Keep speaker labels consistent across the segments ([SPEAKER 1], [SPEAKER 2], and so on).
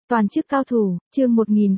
[SPEAKER 1] Toàn chức cao thủ, chương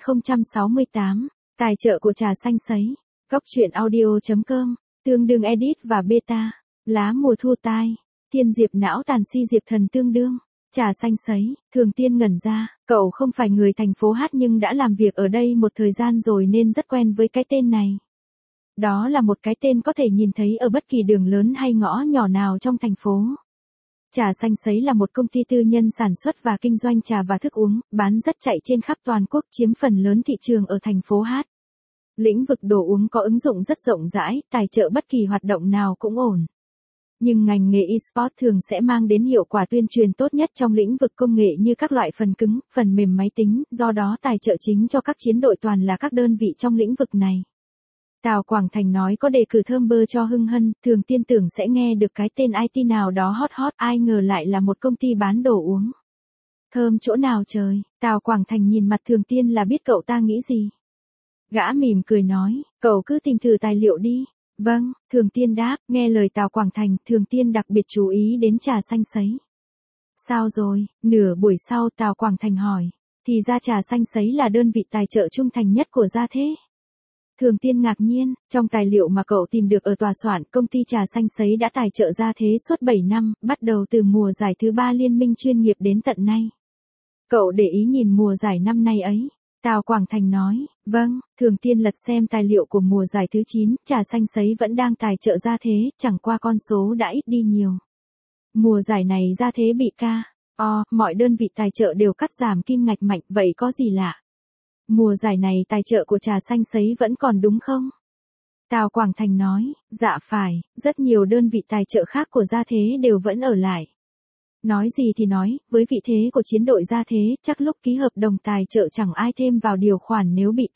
[SPEAKER 1] 1068, tài trợ của trà xanh sấy. Góc truyện audio.com, tương đương edit và beta. Lá mùa thu tai, thiên diệp não tàn si diệp thần tương đương. Trà xanh sấy, Thường Tiên ngẩn ra, cậu không phải người thành phố Hát nhưng đã làm việc ở đây một thời gian rồi nên rất quen với cái tên này. Đó là một cái tên có thể nhìn thấy ở bất kỳ đường lớn hay ngõ nhỏ nào trong thành phố. Trà xanh sấy là một công ty tư nhân sản xuất và kinh doanh trà và thức uống, bán rất chạy trên khắp toàn quốc, chiếm phần lớn thị trường ở thành phố Hát. Lĩnh vực đồ uống có ứng dụng rất rộng rãi, tài trợ bất kỳ hoạt động nào cũng ổn. Nhưng ngành nghề eSports thường sẽ mang đến hiệu quả tuyên truyền tốt nhất trong lĩnh vực công nghệ như các loại phần cứng, phần mềm máy tính, do đó tài trợ chính cho các chiến đội toàn là các đơn vị trong lĩnh vực này. Tào Quảng Thành nói có đề cử thơm bơ cho Hưng Hân, Thường Tiên tưởng sẽ nghe được cái tên IT nào đó hot, ai ngờ lại là một công ty bán đồ uống. Thơm chỗ nào trời, Tào Quảng Thành nhìn mặt Thường Tiên là biết cậu ta nghĩ gì. Gã mỉm cười nói, cậu cứ tìm thử tài liệu đi. Vâng, Thường Tiên đáp, nghe lời Tào Quảng Thành, Thường Tiên đặc biệt chú ý đến trà xanh sấy. Sao rồi, nửa buổi sau Tào Quảng Thành hỏi, thì ra trà xanh sấy là đơn vị tài trợ trung thành nhất của Gia Thế. Thường Tiên ngạc nhiên, trong tài liệu mà cậu tìm được ở tòa soạn, công ty trà xanh sấy đã tài trợ Gia Thế suốt 7 năm, bắt đầu từ mùa giải thứ 3 liên minh chuyên nghiệp đến tận nay. Cậu để ý nhìn mùa giải năm nay ấy. Tào Quảng Thành nói, vâng, Thường Tiên lật xem tài liệu của mùa giải thứ 9, trà xanh sấy vẫn đang tài trợ Gia Thế, chẳng qua con số đã ít đi nhiều. Mùa giải này Gia Thế bị mọi đơn vị tài trợ đều cắt giảm kim ngạch mạnh, vậy có gì lạ? Mùa giải này tài trợ của trà xanh sấy vẫn còn đúng không? Tào Quảng Thành nói, dạ phải, rất nhiều đơn vị tài trợ khác của Gia Thế đều vẫn ở lại. Nói gì thì nói, với vị thế của chiến đội Gia Thế, chắc lúc ký hợp đồng tài trợ chẳng ai thêm vào điều khoản nếu bị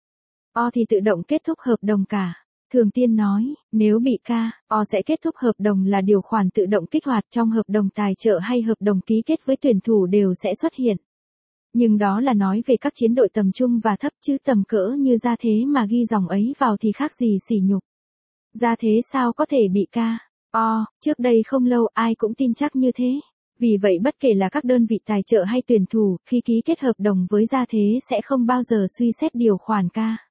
[SPEAKER 1] thì tự động kết thúc hợp đồng cả. Thường Tiên nói, nếu bị sẽ kết thúc hợp đồng là điều khoản tự động kích hoạt trong hợp đồng tài trợ hay hợp đồng ký kết với tuyển thủ đều sẽ xuất hiện. Nhưng đó là nói về các chiến đội tầm trung và thấp, chứ tầm cỡ như Gia Thế mà ghi dòng ấy vào thì khác gì sỉ nhục. Gia Thế sao có thể bị trước đây không lâu ai cũng tin chắc như thế. Vì vậy bất kể là các đơn vị tài trợ hay tuyển thủ, khi ký kết hợp đồng với Gia Thế sẽ không bao giờ suy xét điều khoản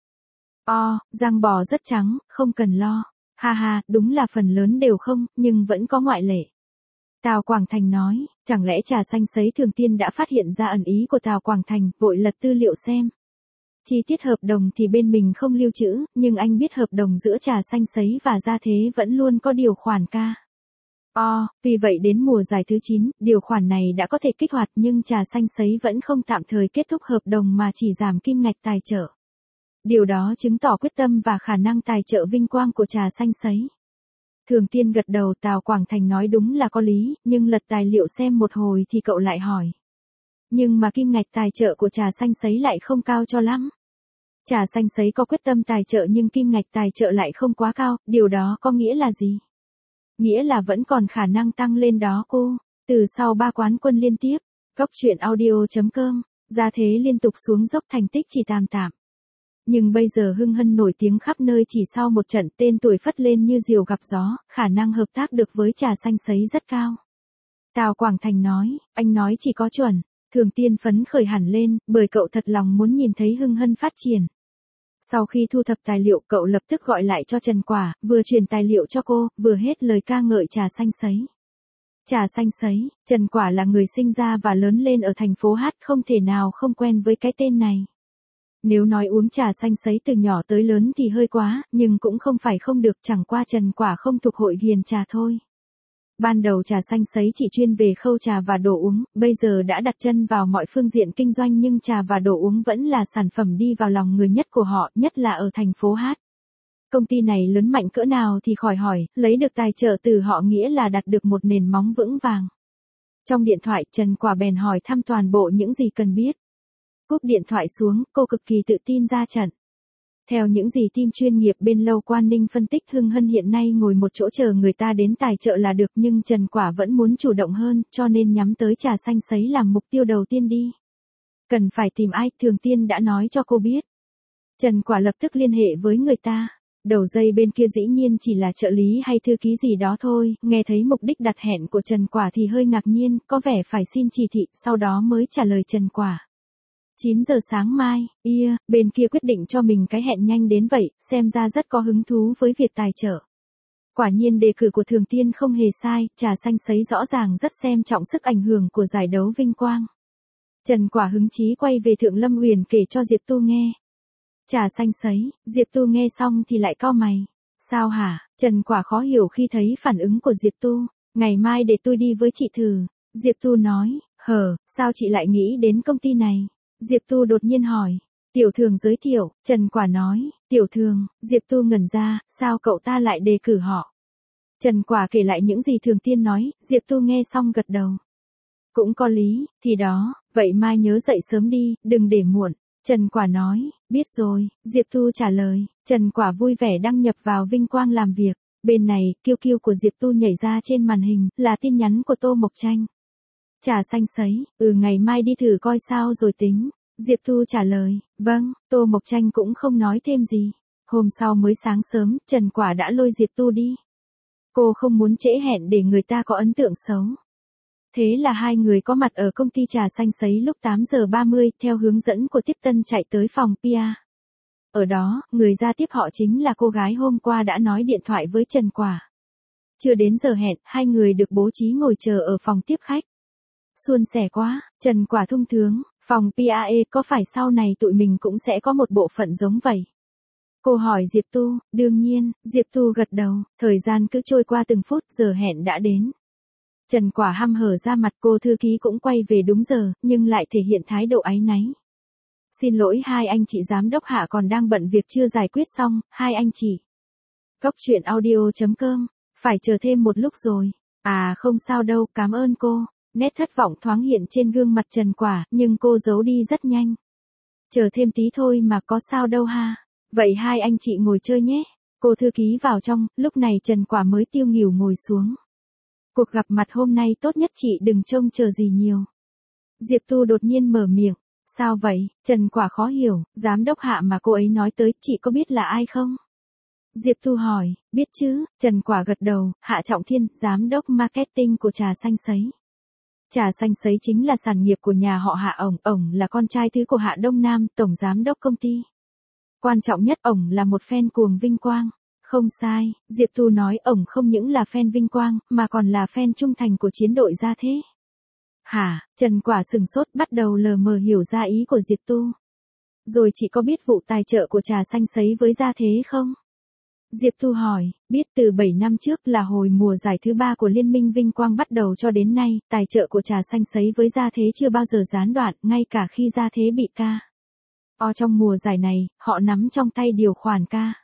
[SPEAKER 1] răng bò rất trắng, không cần lo. Ha ha, đúng là phần lớn đều không, nhưng vẫn có ngoại lệ. Tào Quảng Thành nói, chẳng lẽ trà xanh sấy Thường Tiên đã phát hiện ra ẩn ý của Tào Quảng Thành, vội lật tư liệu xem. Chi tiết hợp đồng thì bên mình không lưu trữ, nhưng anh biết hợp đồng giữa trà xanh sấy và Gia Thế vẫn luôn có điều khoản vì vậy đến mùa giải thứ 9, điều khoản này đã có thể kích hoạt nhưng trà xanh sấy vẫn không tạm thời kết thúc hợp đồng mà chỉ giảm kim ngạch tài trợ. Điều đó chứng tỏ quyết tâm và khả năng tài trợ vinh quang của trà xanh sấy. Thường Tiên gật đầu, Tào Quảng Thành nói đúng là có lý, nhưng lật tài liệu xem một hồi thì cậu lại hỏi. Nhưng mà kim ngạch tài trợ của trà xanh sấy lại không cao cho lắm. Trà xanh sấy có quyết tâm tài trợ nhưng kim ngạch tài trợ lại không quá cao, điều đó có nghĩa là gì? Nghĩa là vẫn còn khả năng tăng lên đó cô. Từ sau 3 quán quân liên tiếp, góc truyện audio.com, Gia Thế liên tục xuống dốc, thành tích chỉ tạm. Nhưng bây giờ Hưng Hân nổi tiếng khắp nơi chỉ sau một trận, tên tuổi phất lên như diều gặp gió, khả năng hợp tác được với trà xanh sấy rất cao. Tào Quảng Thành nói, anh nói chỉ có chuẩn. Thường Tiên phấn khởi hẳn lên, bởi cậu thật lòng muốn nhìn thấy Hưng Hân phát triển. Sau khi thu thập tài liệu, cậu lập tức gọi lại cho Trần Quả, vừa truyền tài liệu cho cô, vừa hết lời ca ngợi trà xanh sấy. Trà xanh sấy, Trần Quả là người sinh ra và lớn lên ở thành phố Hát, không thể nào không quen với cái tên này. Nếu nói uống trà xanh sấy từ nhỏ tới lớn thì hơi quá, nhưng cũng không phải không được, chẳng qua Trần Quả không thuộc hội ghiền trà thôi. Ban đầu trà xanh sấy chỉ chuyên về khâu trà và đồ uống, bây giờ đã đặt chân vào mọi phương diện kinh doanh nhưng trà và đồ uống vẫn là sản phẩm đi vào lòng người nhất của họ, nhất là ở thành phố Hát. Công ty này lớn mạnh cỡ nào thì khỏi hỏi, lấy được tài trợ từ họ nghĩa là đặt được một nền móng vững vàng. Trong điện thoại, Trần Quả bèn hỏi thăm toàn bộ những gì cần biết. Cúp điện thoại xuống, cô cực kỳ tự tin ra trận. Theo những gì team chuyên nghiệp bên Lâu Quan Ninh phân tích, Hưng Hân hiện nay ngồi một chỗ chờ người ta đến tài trợ là được, nhưng Trần Quả vẫn muốn chủ động hơn, cho nên nhắm tới trà xanh sấy làm mục tiêu đầu tiên đi. Cần phải tìm ai, Thường Tiên đã nói cho cô biết. Trần Quả lập tức liên hệ với người ta. Đầu dây bên kia dĩ nhiên chỉ là trợ lý hay thư ký gì đó thôi, nghe thấy mục đích đặt hẹn của Trần Quả thì hơi ngạc nhiên, có vẻ phải xin chỉ thị, sau đó mới trả lời Trần Quả. 9 giờ sáng mai, bên kia quyết định cho mình cái hẹn nhanh đến vậy, xem ra rất có hứng thú với việc tài trợ. Quả nhiên đề cử của Thường Tiên không hề sai, trà xanh sấy rõ ràng rất xem trọng sức ảnh hưởng của giải đấu vinh quang. Trần Quả hứng chí quay về Thượng Lâm Uyển kể cho Diệp Tu nghe. Trà xanh sấy, Diệp Tu nghe xong thì lại cau mày. Sao hả? Trần Quả khó hiểu khi thấy phản ứng của Diệp Tu. Ngày mai để tôi đi với chị thử. Diệp Tu nói, sao chị lại nghĩ đến công ty này? Diệp Tu đột nhiên hỏi. Tiểu Thường giới thiệu, Trần Quả nói, Tiểu Thường, Diệp Tu ngẩn ra, sao cậu ta lại đề cử họ? Trần Quả kể lại những gì Thường Tiên nói, Diệp Tu nghe xong gật đầu. Cũng có lý, thì đó, vậy mai nhớ dậy sớm đi, đừng để muộn. Trần Quả nói, biết rồi, Diệp Tu trả lời, Trần Quả vui vẻ đăng nhập vào Vinh Quang làm việc. Bên này, kiêu kiêu của Diệp Tu nhảy ra trên màn hình, là tin nhắn của Tô Mộc Tranh. Trà xanh sấy, ngày mai đi thử coi sao rồi tính. Diệp Tu trả lời, vâng, Tô Mộc Tranh cũng không nói thêm gì. Hôm sau mới sáng sớm, Trần Quả đã lôi Diệp Tu đi. Cô không muốn trễ hẹn để người ta có ấn tượng xấu. Thế là hai người có mặt ở công ty trà xanh sấy lúc 8 giờ 30 theo hướng dẫn của tiếp tân chạy tới phòng PR. Ở đó, người ra tiếp họ chính là cô gái hôm qua đã nói điện thoại với Trần Quả. Chưa đến giờ hẹn, hai người được bố trí ngồi chờ ở phòng tiếp khách. Suôn sẻ quá, Trần Quả thông thướng, phòng PAE có phải sau này tụi mình cũng sẽ có một bộ phận giống vậy? Cô hỏi Diệp Tu, đương nhiên, Diệp Tu gật đầu, thời gian cứ trôi qua từng phút, giờ hẹn đã đến. Trần Quả hăm hở ra mặt, cô thư ký cũng quay về đúng giờ, nhưng lại thể hiện thái độ áy náy. Xin lỗi hai anh chị giám đốc Hạ còn đang bận việc chưa giải quyết xong, hai anh chị. Cốc truyện audio.com, phải chờ thêm một lúc rồi. À không sao đâu, cảm ơn cô. Nét thất vọng thoáng hiện trên gương mặt Trần Quả, nhưng cô giấu đi rất nhanh. Chờ thêm tí thôi mà có sao đâu ha. Vậy hai anh chị ngồi chơi nhé. Cô thư ký vào trong, lúc này Trần Quả mới tiêu nghỉu ngồi xuống. Cuộc gặp mặt hôm nay tốt nhất chị đừng trông chờ gì nhiều. Diệp Tu đột nhiên mở miệng. Sao vậy? Trần Quả khó hiểu, giám đốc Hạ mà cô ấy nói tới, chị có biết là ai không? Diệp Tu hỏi, biết chứ, Trần Quả gật đầu, Hạ Trọng Thiên, giám đốc marketing của trà xanh sấy. Trà xanh sấy chính là sản nghiệp của nhà họ Hạ, ổng là con trai thứ của Hạ Đông Nam, tổng giám đốc công ty. Quan trọng nhất, ổng là một fan cuồng vinh quang. Không sai, Diệp Tu nói ổng không những là fan vinh quang, mà còn là fan trung thành của chiến đội Gia Thế. Hả? Trần Quả sừng sốt, bắt đầu lờ mờ hiểu ra ý của Diệp Tu. Rồi chị có biết vụ tài trợ của trà xanh sấy với Gia Thế không? Diệp Tu hỏi, biết từ 7 năm trước là hồi mùa giải thứ 3 của Liên minh Vinh Quang bắt đầu cho đến nay, tài trợ của trà xanh sấy với Gia Thế chưa bao giờ gián đoạn, ngay cả khi Gia Thế bị trong mùa giải này, họ nắm trong tay điều khoản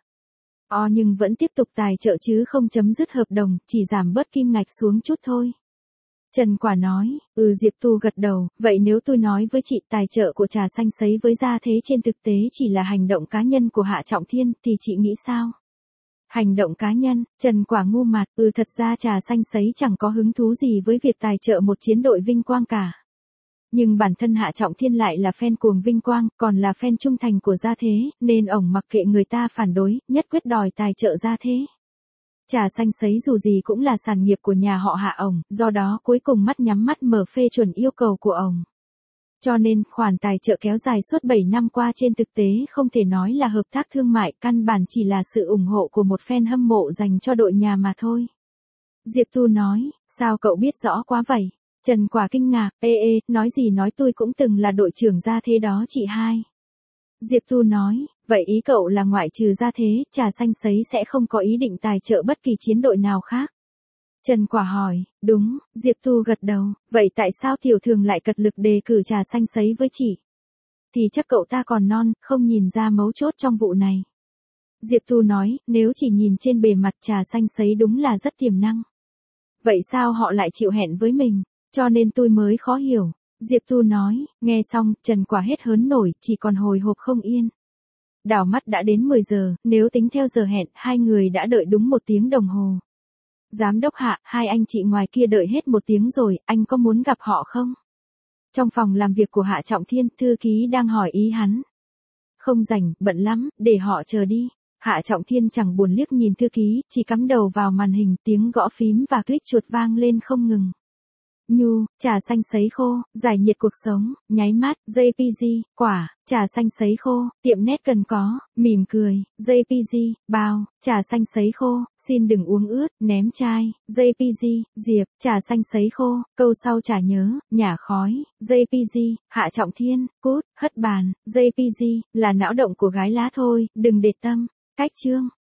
[SPEAKER 1] nhưng vẫn tiếp tục tài trợ chứ không chấm dứt hợp đồng, chỉ giảm bớt kim ngạch xuống chút thôi. Trần Quả nói, Diệp Tu gật đầu, vậy nếu tôi nói với chị tài trợ của trà xanh sấy với Gia Thế trên thực tế chỉ là hành động cá nhân của Hạ Trọng Thiên, thì chị nghĩ sao? Hành động cá nhân, Trần Quả ngu mặt, thật ra trà xanh sấy chẳng có hứng thú gì với việc tài trợ một chiến đội vinh quang cả. Nhưng bản thân Hạ Trọng Thiên lại là fan cuồng vinh quang, còn là fan trung thành của Gia Thế, nên ổng mặc kệ người ta phản đối, nhất quyết đòi tài trợ Gia Thế. Trà xanh sấy dù gì cũng là sản nghiệp của nhà họ Hạ ổng, do đó cuối cùng mắt nhắm mắt mở phê chuẩn yêu cầu của ổng. Cho nên, khoản tài trợ kéo dài suốt 7 năm qua trên thực tế không thể nói là hợp tác thương mại, căn bản chỉ là sự ủng hộ của một fan hâm mộ dành cho đội nhà mà thôi. Diệp Tu nói, sao cậu biết rõ quá vậy? Trần Quả kinh ngạc, nói gì nói tôi cũng từng là đội trưởng Gia Thế đó chị hai. Diệp Tu nói, vậy ý cậu là ngoại trừ Gia Thế, trà xanh sấy sẽ không có ý định tài trợ bất kỳ chiến đội nào khác. Trần Quả hỏi, đúng, Diệp Tu gật đầu, vậy tại sao Tiểu Thường lại cật lực đề cử trà xanh sấy với chị? Thì chắc cậu ta còn non, không nhìn ra mấu chốt trong vụ này. Diệp Tu nói, nếu chỉ nhìn trên bề mặt trà xanh sấy đúng là rất tiềm năng. Vậy sao họ lại chịu hẹn với mình? Cho nên tôi mới khó hiểu. Diệp Tu nói, nghe xong, Trần Quả hết hớn nổi, chỉ còn hồi hộp không yên. Đảo mắt đã đến 10 giờ, nếu tính theo giờ hẹn, hai người đã đợi đúng 1 tiếng đồng hồ. Giám đốc Hạ, hai anh chị ngoài kia đợi hết 1 tiếng rồi, anh có muốn gặp họ không? Trong phòng làm việc của Hạ Trọng Thiên, thư ký đang hỏi ý hắn. Không rảnh, bận lắm, để họ chờ đi. Hạ Trọng Thiên chẳng buồn liếc nhìn thư ký, chỉ cắm đầu vào màn hình, tiếng gõ phím và click chuột vang lên không ngừng. Nhu, trà xanh sấy khô, giải nhiệt cuộc sống, nháy mắt, JPG, quả, trà xanh sấy khô, tiệm nét cần có, mỉm cười, JPG, bao, trà xanh sấy khô, xin đừng uống ướt, ném chai, JPG, diệp, trà xanh sấy khô, câu sau chả nhớ, nhả khói, JPG, Hạ Trọng Thiên, cút, hất bàn, JPG, là não động của gái lá thôi, đừng để tâm, cách chương.